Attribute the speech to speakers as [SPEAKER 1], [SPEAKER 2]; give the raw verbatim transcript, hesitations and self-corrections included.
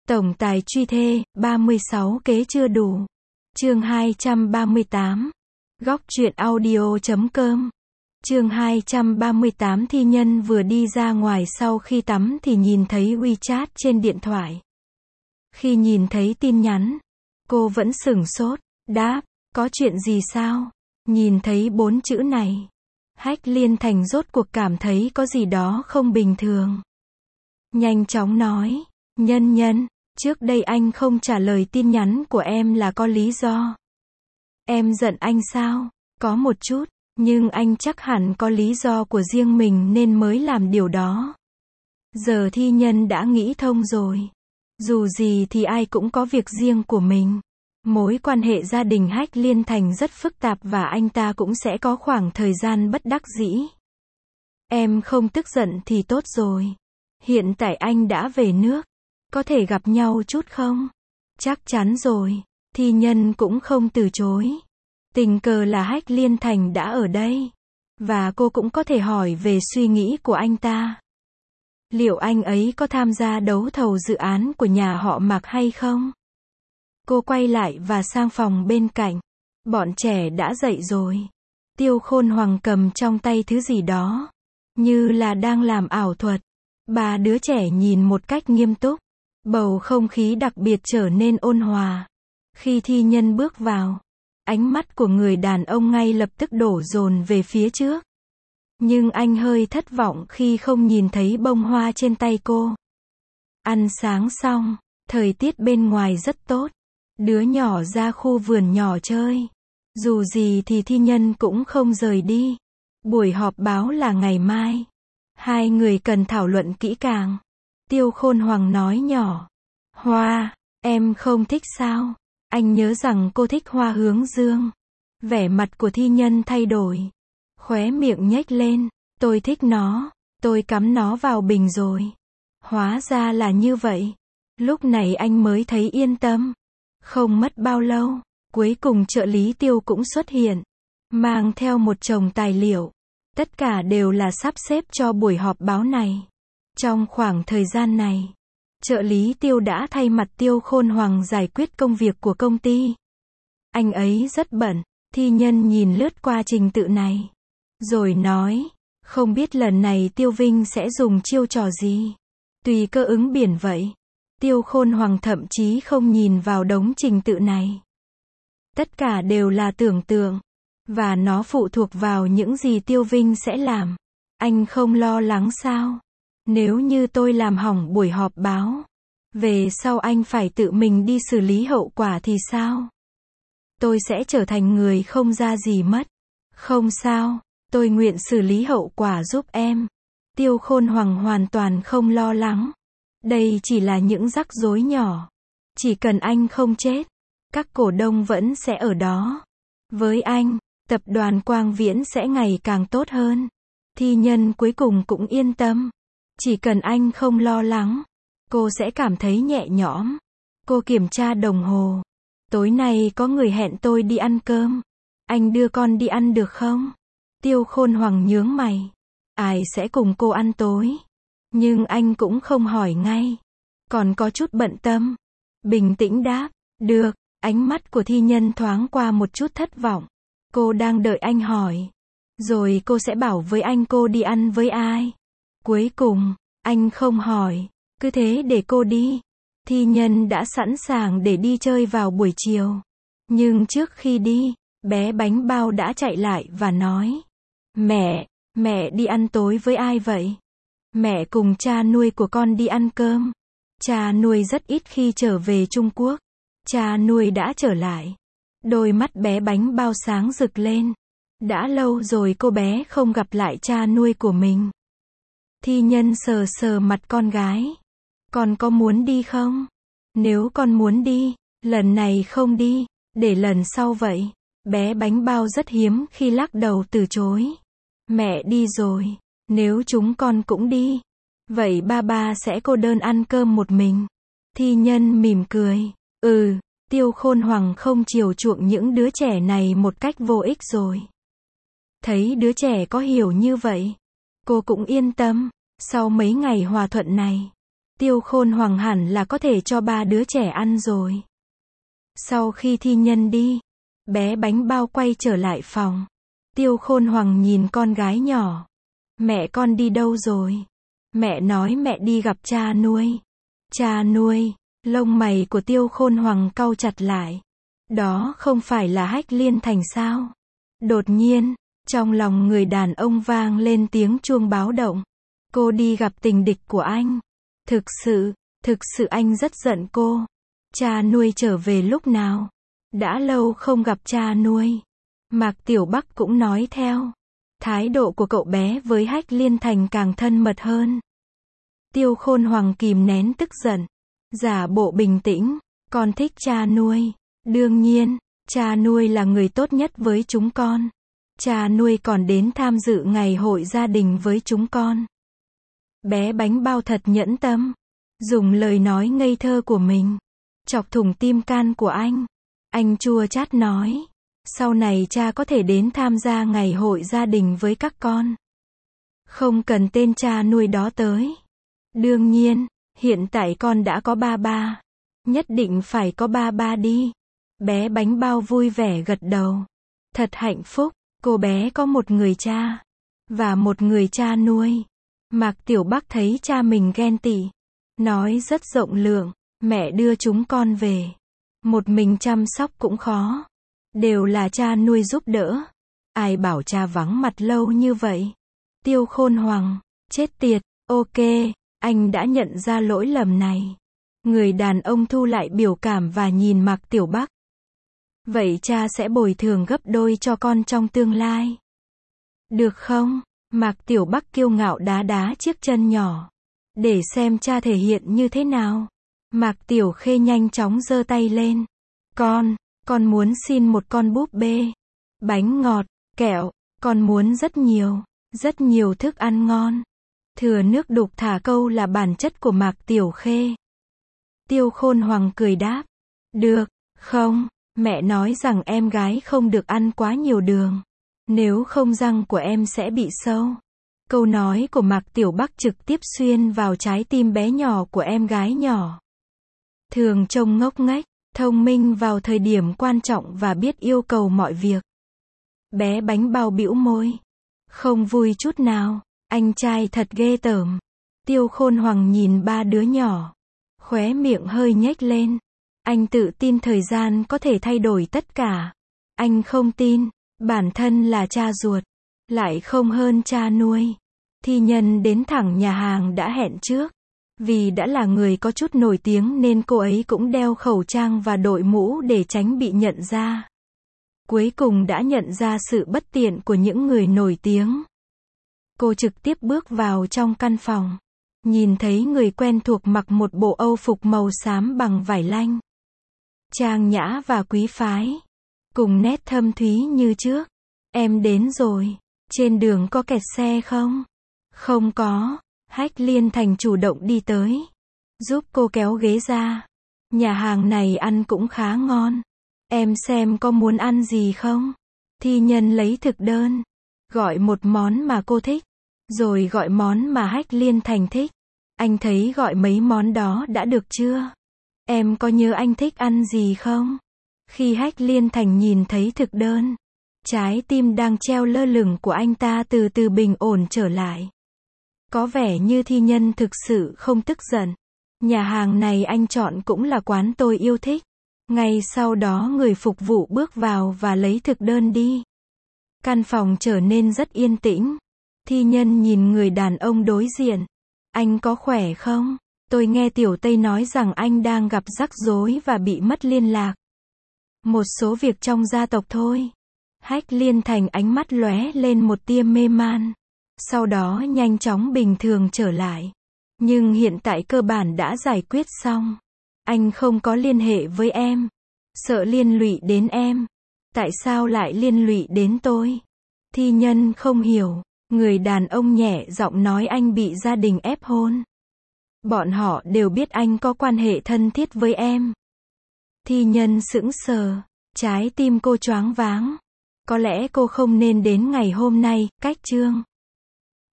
[SPEAKER 1] Tổng tài truy thê, ba mươi sáu kế chưa đủ. Chương hai trăm ba mươi tám. Góc truyện audio chấm com. Chương hai trăm ba mươi tám. Thi Nhân vừa đi ra ngoài sau khi tắm thì nhìn thấy WeChat trên điện thoại. Khi nhìn thấy tin nhắn, cô vẫn sửng sốt, đáp, có chuyện gì sao? Nhìn thấy bốn chữ này, Hách Liên Thành rốt cuộc cảm thấy có gì đó không bình thường. Nhanh chóng nói, Nhân Nhân, trước đây anh không trả lời tin nhắn của em là có lý do. Em giận anh sao? Có một chút, nhưng anh chắc hẳn có lý do của riêng mình nên mới làm điều đó. Giờ Thi Nhân đã nghĩ thông rồi. Dù gì thì ai cũng có việc riêng của mình. Mối quan hệ gia đình Hách Liên Thành rất phức tạp và anh ta cũng sẽ có khoảng thời gian bất đắc dĩ. Em không tức giận thì tốt rồi. Hiện tại anh đã về nước. Có thể gặp nhau chút không? Chắc chắn rồi. Thi Nhân cũng không từ chối. Tình cờ là Hách Liên Thành đã ở đây. Và cô cũng có thể hỏi về suy nghĩ của anh ta. Liệu anh ấy có tham gia đấu thầu dự án của nhà họ Mạc hay không? Cô quay lại và sang phòng bên cạnh. Bọn trẻ đã dậy rồi. Tiêu Khôn Hoàng cầm trong tay thứ gì đó. Như là đang làm ảo thuật. Ba đứa trẻ nhìn một cách nghiêm túc. Bầu không khí đặc biệt trở nên ôn hòa. Khi Thi Nhân bước vào, ánh mắt của người đàn ông ngay lập tức đổ dồn về phía trước. Nhưng anh hơi thất vọng khi không nhìn thấy bông hoa trên tay cô. Ăn sáng xong, thời tiết bên ngoài rất tốt. Đứa nhỏ ra khu vườn nhỏ chơi. Dù gì thì Thi Nhân cũng không rời đi. Buổi họp báo là ngày mai. Hai người cần thảo luận kỹ càng. Tiêu Khôn Hoàng nói nhỏ. Hoa, em không thích sao? Anh nhớ rằng cô thích hoa hướng dương. Vẻ mặt của Thi Nhân thay đổi. Khóe miệng nhếch lên. Tôi thích nó. Tôi cắm nó vào bình rồi. Hóa ra là như vậy. Lúc này anh mới thấy yên tâm. Không mất bao lâu, cuối cùng trợ lý Tiêu cũng xuất hiện. Mang theo một chồng tài liệu. Tất cả đều là sắp xếp cho buổi họp báo này. Trong khoảng thời gian này, trợ lý Tiêu đã thay mặt Tiêu Khôn Hoàng giải quyết công việc của công ty. Anh ấy rất bận. Thi Nhân nhìn lướt qua trình tự này. Rồi nói, không biết lần này Tiêu Vinh sẽ dùng chiêu trò gì. Tùy cơ ứng biển vậy. Tiêu Khôn Hoàng thậm chí không nhìn vào đống trình tự này. Tất cả đều là tưởng tượng. Và nó phụ thuộc vào những gì Tiêu Vinh sẽ làm. Anh không lo lắng sao? Nếu như tôi làm hỏng buổi họp báo, về sau anh phải tự mình đi xử lý hậu quả thì sao? Tôi sẽ trở thành người không ra gì mất. Không sao, tôi nguyện xử lý hậu quả giúp em. Tiêu Khôn Hoàng hoàn toàn không lo lắng. Đây chỉ là những rắc rối nhỏ. Chỉ cần anh không chết, các cổ đông vẫn sẽ ở đó. Với anh, tập đoàn Quang Viễn sẽ ngày càng tốt hơn. Thi Nhân cuối cùng cũng yên tâm. Chỉ cần anh không lo lắng, cô sẽ cảm thấy nhẹ nhõm. Cô kiểm tra đồng hồ. Tối nay có người hẹn tôi đi ăn cơm. Anh đưa con đi ăn được không? Tiêu Khôn Hoàng nhướng mày. Ai sẽ cùng cô ăn tối? Nhưng anh cũng không hỏi ngay. Còn có chút bận tâm. Bình tĩnh đáp. Được. Ánh mắt của Thi Nhân thoáng qua một chút thất vọng. Cô đang đợi anh hỏi. Rồi cô sẽ bảo với anh cô đi ăn với ai. Cuối cùng, anh không hỏi. Cứ thế để cô đi. Thi Nhân đã sẵn sàng để đi chơi vào buổi chiều. Nhưng trước khi đi, bé Bánh Bao đã chạy lại và nói. Mẹ, mẹ đi ăn tối với ai vậy? Mẹ cùng cha nuôi của con đi ăn cơm. Cha nuôi rất ít khi trở về Trung Quốc. Cha nuôi đã trở lại. Đôi mắt bé Bánh Bao sáng rực lên. Đã lâu rồi cô bé không gặp lại cha nuôi của mình. Thi Nhân sờ sờ mặt con gái. Con có muốn đi không? Nếu con muốn đi, lần này không đi, để lần sau vậy. Bé Bánh Bao rất hiếm khi lắc đầu từ chối. Mẹ đi rồi, nếu chúng con cũng đi, vậy ba ba sẽ cô đơn ăn cơm một mình. Thi Nhân mỉm cười. Ừ, Tiêu Khôn Hoàng không chiều chuộng những đứa trẻ này một cách vô ích rồi. Thấy đứa trẻ có hiểu như vậy, cô cũng yên tâm. Sau mấy ngày hòa thuận này, Tiêu Khôn Hoàng hẳn là có thể cho ba đứa trẻ ăn rồi. Sau khi thi nhân đi, bé bánh bao quay trở lại phòng. Tiêu Khôn Hoàng nhìn con gái nhỏ. Mẹ con đi đâu rồi? Mẹ nói mẹ đi gặp cha nuôi. Cha nuôi, lông mày của Tiêu Khôn Hoàng cau chặt lại. Đó không phải là Hách Liên Thành sao? Đột nhiên, trong lòng người đàn ông vang lên tiếng chuông báo động. Cô đi gặp tình địch của anh. Thực sự, thực sự anh rất giận cô. Cha nuôi trở về lúc nào? Đã lâu không gặp cha nuôi. Mạc Tiểu Bắc cũng nói theo. Thái độ của cậu bé với Hách Liên Thành càng thân mật hơn. Tiêu Khôn Hoàng kìm nén tức giận. Giả bộ bình tĩnh. Con thích cha nuôi. Đương nhiên, cha nuôi là người tốt nhất với chúng con. Cha nuôi còn đến tham dự ngày hội gia đình với chúng con. Bé bánh bao thật nhẫn tâm. Dùng lời nói ngây thơ của mình chọc thủng tim can của anh. Anh chua chát nói. Sau này cha có thể đến tham gia ngày hội gia đình với các con. Không cần tên cha nuôi đó tới. Đương nhiên, hiện tại con đã có ba ba. Nhất định phải có ba ba đi. Bé bánh bao vui vẻ gật đầu. Thật hạnh phúc, cô bé có một người cha. Và một người cha nuôi. Mạc Tiểu Bắc thấy cha mình ghen tị. Nói rất rộng lượng. Mẹ đưa chúng con về. Một mình chăm sóc cũng khó. Đều là cha nuôi giúp đỡ. Ai bảo cha vắng mặt lâu như vậy? Tiêu Khôn Hoàng, chết tiệt, ok, anh đã nhận ra lỗi lầm này. Người đàn ông thu lại biểu cảm và nhìn Mạc Tiểu Bắc. Vậy cha sẽ bồi thường gấp đôi cho con trong tương lai. Được không? Mạc Tiểu Bắc kiêu ngạo đá đá chiếc chân nhỏ. Để xem cha thể hiện như thế nào. Mạc Tiểu Khê nhanh chóng giơ tay lên. Con, con muốn xin một con búp bê. Bánh ngọt, kẹo, con muốn rất nhiều, rất nhiều thức ăn ngon. Thừa nước đục thả câu là bản chất của Mạc Tiểu Khê. Tiêu Khôn Hoàng cười đáp. Được, không, mẹ nói rằng em gái không được ăn quá nhiều đường. Nếu không răng của em sẽ bị sâu. Câu nói của Mạc Tiểu Bắc trực tiếp xuyên vào trái tim bé nhỏ của em gái nhỏ. Thường trông ngốc nghếch, thông minh vào thời điểm quan trọng và biết yêu cầu mọi việc. Bé bánh bao bĩu môi. Không vui chút nào, anh trai thật ghê tởm. Tiêu Khôn Hoàng nhìn ba đứa nhỏ. Khóe miệng hơi nhếch lên. Anh tự tin thời gian có thể thay đổi tất cả. Anh không tin, bản thân là cha ruột, lại không hơn cha nuôi. Thi nhân đến thẳng nhà hàng đã hẹn trước. Vì đã là người có chút nổi tiếng nên cô ấy cũng đeo khẩu trang và đội mũ để tránh bị nhận ra. Cuối cùng đã nhận ra sự bất tiện của những người nổi tiếng. Cô trực tiếp bước vào trong căn phòng. Nhìn thấy người quen thuộc mặc một bộ âu phục màu xám bằng vải lanh. Trang nhã và quý phái. Cùng nét thâm thúy như trước. Em đến rồi. Trên đường có kẹt xe không? Không có. Hách Liên Thành chủ động đi tới. Giúp cô kéo ghế ra. Nhà hàng này ăn cũng khá ngon. Em xem có muốn ăn gì không? Thi nhân lấy thực đơn. Gọi một món mà cô thích. Rồi gọi món mà Hách Liên Thành thích. Anh thấy gọi mấy món đó đã được chưa? Em có nhớ anh thích ăn gì không? Khi Hách Liên Thành nhìn thấy thực đơn, trái tim đang treo lơ lửng của anh ta từ từ bình ổn trở lại. Có vẻ như thi nhân thực sự không tức giận. Nhà hàng này anh chọn cũng là quán tôi yêu thích. Ngay sau đó người phục vụ bước vào và lấy thực đơn đi. Căn phòng trở nên rất yên tĩnh. Thi nhân nhìn người đàn ông đối diện. Anh có khỏe không? Tôi nghe Tiểu Tây nói rằng anh đang gặp rắc rối và bị mất liên lạc. Một số việc trong gia tộc thôi. Hách Liên Thành ánh mắt lóe lên một tia mê man. Sau đó nhanh chóng bình thường trở lại. Nhưng hiện tại cơ bản đã giải quyết xong. Anh không có liên hệ với em. Sợ liên lụy đến em. Tại sao lại liên lụy đến tôi? Thi nhân không hiểu. Người đàn ông nhẹ giọng nói anh bị gia đình ép hôn. Bọn họ đều biết anh có quan hệ thân thiết với em. Thi nhân sững sờ. Trái tim cô choáng váng. Có lẽ cô không nên đến ngày hôm nay, cách chương.